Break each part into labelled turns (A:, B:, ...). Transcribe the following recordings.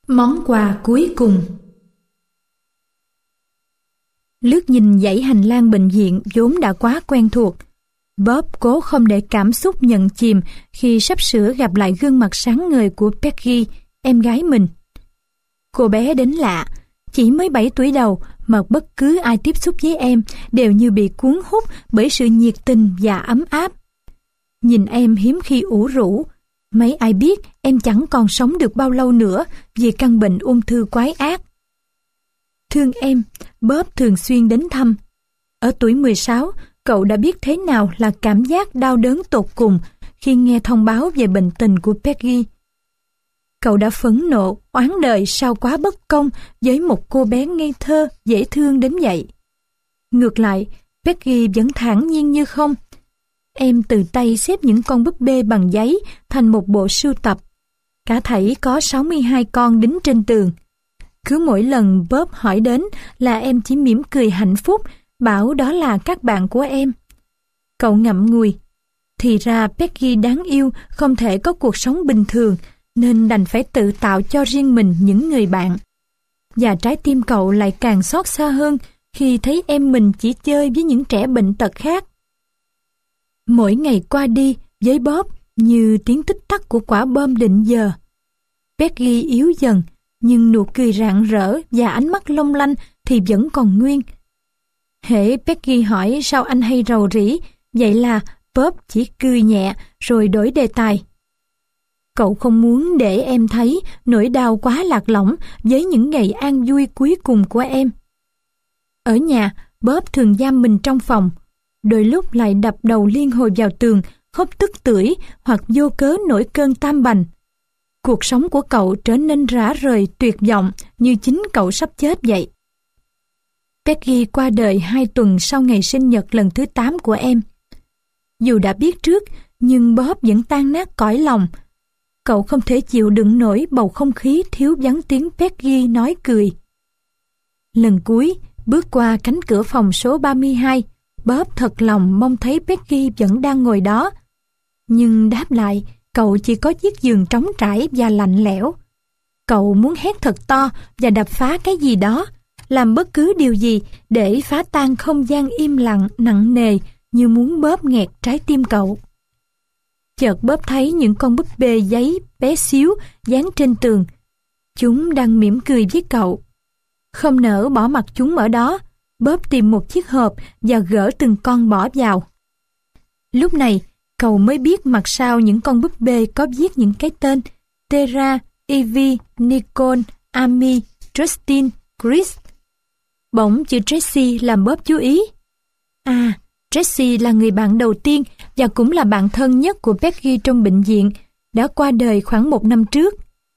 A: Món quà cuối cùng. Lướt nhìn dãy hành lang bệnh viện vốn đã quá quen thuộc, Bob cố không để cảm xúc nhận chìm khi sắp sửa gặp lại gương mặt sáng ngời của Peggy, em gái mình. Cô bé đến lạ, chỉ mới 7 tuổi đầu mà bất cứ ai tiếp xúc với em đều như bị cuốn hút bởi sự nhiệt tình và ấm áp. Nhìn em hiếm khi ủ rũ, mấy ai biết em chẳng còn sống được bao lâu nữa vì căn bệnh ung thư quái ác. Thương em, Bob thường xuyên đến thăm. Ở tuổi 16, cậu đã biết thế nào là cảm giác đau đớn tột cùng khi nghe thông báo về bệnh tình của Peggy. Cậu đã phẫn nộ, oán đời sao quá bất công với một cô bé ngây thơ, dễ thương đến vậy. Ngược lại, Peggy vẫn thản nhiên như không. Em từ tay xếp những con búp bê bằng giấy thành một bộ sưu tập. Cả thảy có 62 con đính trên tường. Cứ mỗi lần Bob hỏi đến là em chỉ mỉm cười hạnh phúc, bảo đó là các bạn của em. Cậu ngậm ngùi. Thì ra Peggy đáng yêu không thể có cuộc sống bình thường, nên đành phải tự tạo cho riêng mình những người bạn. Và trái tim cậu lại càng xót xa hơn khi thấy em mình chỉ chơi với những trẻ bệnh tật khác. Mỗi ngày qua đi với Bob như tiếng tích tắc của quả bom định giờ. Peggy yếu dần, nhưng nụ cười rạng rỡ và ánh mắt long lanh thì vẫn còn nguyên. Hễ Peggy hỏi sao anh hay rầu rĩ, vậy là Bob chỉ cười nhẹ rồi đổi đề tài. Cậu không muốn để em thấy nỗi đau quá lạc lõng với những ngày an vui cuối cùng của em. Ở nhà, Bob thường giam mình trong phòng, đôi lúc lại đập đầu liên hồi vào tường, khóc tức tưởi hoặc vô cớ nổi cơn tam bành. Cuộc sống của cậu trở nên rã rời tuyệt vọng như chính cậu sắp chết vậy. Peggy qua đời 2 tuần sau ngày sinh nhật lần thứ 8 của em. Dù đã biết trước, nhưng Bob vẫn tan nát cõi lòng. Cậu không thể chịu đựng nổi bầu không khí thiếu vắng tiếng Peggy nói cười. Lần cuối, bước qua cánh cửa phòng số 32, Bob thật lòng mong thấy Peggy vẫn đang ngồi đó. Nhưng đáp lại, cậu chỉ có chiếc giường trống trải và lạnh lẽo. Cậu muốn hét thật to và đập phá cái gì đó, làm bất cứ điều gì để phá tan không gian im lặng nặng nề như muốn bóp nghẹt trái tim cậu. Chợt Bob thấy những con búp bê giấy bé xíu dán trên tường. Chúng đang mỉm cười với cậu. Không nỡ bỏ mặc chúng ở đó, Bob tìm một chiếc hộp và gỡ từng con bỏ vào. Lúc này, cậu mới biết mặt sau những con búp bê có viết những cái tên Tara, Evie, Nicole, Amy, Justin, Chris. Bỗng chữ Tracy làm Bob chú ý. À, Tracy là người bạn đầu tiên và cũng là bạn thân nhất của Peggy trong bệnh viện, đã qua đời khoảng 1 năm trước.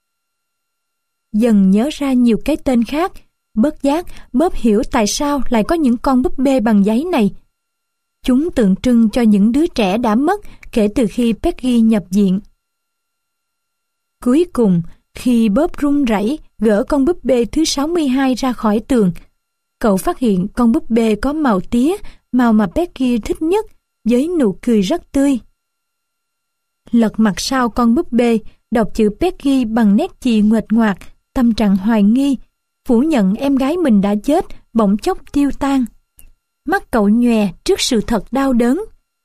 A: Dần nhớ ra nhiều cái tên khác, bất giác Bob hiểu tại sao lại có những con búp bê bằng giấy này. Chúng tượng trưng cho những đứa trẻ đã mất kể từ khi Peggy nhập viện. Cuối cùng, khi Bob run rẩy gỡ con búp bê thứ 62 ra khỏi tường, cậu phát hiện con búp bê có màu tía, màu mà Peggy thích nhất, với nụ cười rất tươi. Lật mặt sau con búp bê, đọc chữ Peggy bằng nét chì nguệch ngoạc, tâm trạng hoài nghi, phủ nhận em gái mình đã chết, bỗng chốc tiêu tan. Mắt cậu nhòe trước sự thật đau đớn.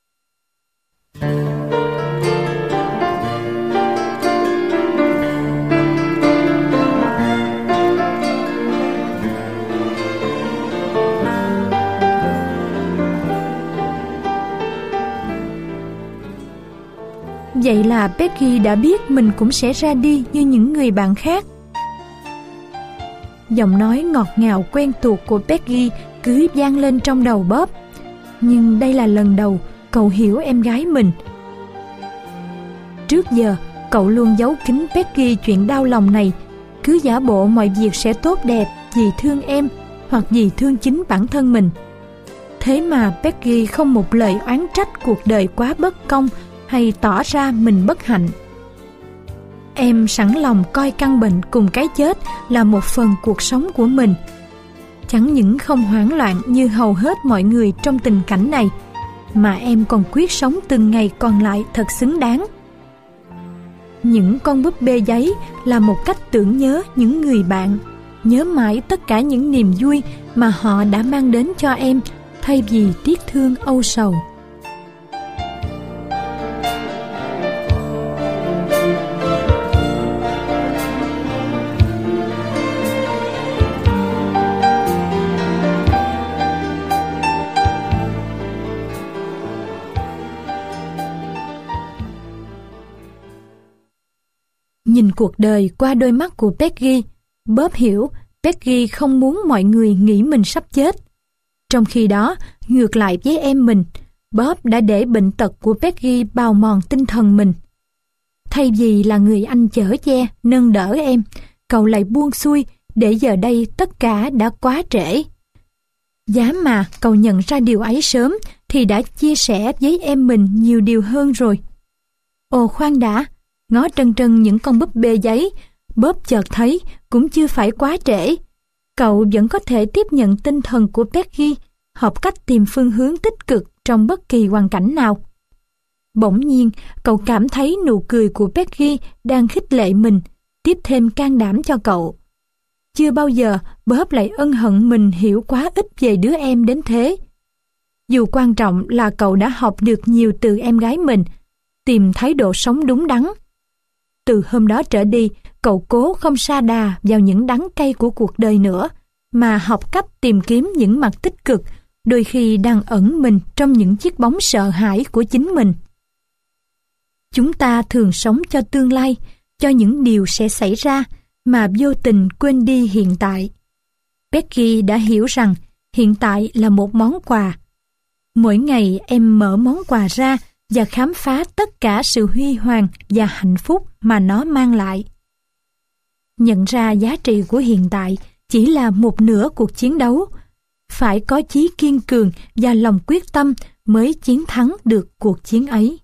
A: Vậy là Peggy đã biết mình cũng sẽ ra đi như những người bạn khác. Giọng nói ngọt ngào quen thuộc của Peggy cứ vang lên trong đầu Bob. Nhưng đây là lần đầu cậu hiểu em gái mình. Trước giờ, cậu luôn giấu kín Peggy chuyện đau lòng này, cứ giả bộ mọi việc sẽ tốt đẹp vì thương em hoặc vì thương chính bản thân mình. Thế mà Peggy không một lời oán trách cuộc đời quá bất công hay tỏ ra mình bất hạnh. Em sẵn lòng coi căn bệnh cùng cái chết là một phần cuộc sống của mình. Chẳng những không hoảng loạn như hầu hết mọi người trong tình cảnh này, mà em còn quyết sống từng ngày còn lại thật xứng đáng. Những con búp bê giấy là một cách tưởng nhớ những người bạn, nhớ mãi tất cả những niềm vui mà họ đã mang đến cho em, thay vì tiếc thương âu sầu. Nhìn cuộc đời qua đôi mắt của Peggy, Bob hiểu Peggy không muốn mọi người nghĩ mình sắp chết. Trong khi đó, ngược lại với em mình, Bob đã để bệnh tật của Peggy bào mòn tinh thần mình. Thay vì là người anh chở che, nâng đỡ em, cậu lại buông xuôi để giờ đây tất cả đã quá trễ. Giá mà cậu nhận ra điều ấy sớm thì đã chia sẻ với em mình nhiều điều hơn rồi. Ồ khoan đã, ngó trân trân những con búp bê giấy, Bob chợt thấy cũng chưa phải quá trễ. Cậu vẫn có thể tiếp nhận tinh thần của Peggy, học cách tìm phương hướng tích cực trong bất kỳ hoàn cảnh nào. Bỗng nhiên, cậu cảm thấy nụ cười của Peggy đang khích lệ mình, tiếp thêm can đảm cho cậu. Chưa bao giờ Bob lại ân hận mình hiểu quá ít về đứa em đến thế. Dù quan trọng là cậu đã học được nhiều từ em gái mình, tìm thái độ sống đúng đắn. Từ hôm đó trở đi, cậu cố không sa đà vào những đắng cay của cuộc đời nữa, mà học cách tìm kiếm những mặt tích cực, đôi khi đang ẩn mình trong những chiếc bóng sợ hãi của chính mình. Chúng ta thường sống cho tương lai, cho những điều sẽ xảy ra, mà vô tình quên đi hiện tại. Peggy đã hiểu rằng hiện tại là một món quà. Mỗi ngày em mở món quà ra và khám phá tất cả sự huy hoàng và hạnh phúc mà nó mang lại. Nhận ra giá trị của hiện tại chỉ là một nửa cuộc chiến đấu. Phải có chí kiên cường và lòng quyết tâm mới chiến thắng được cuộc chiến ấy.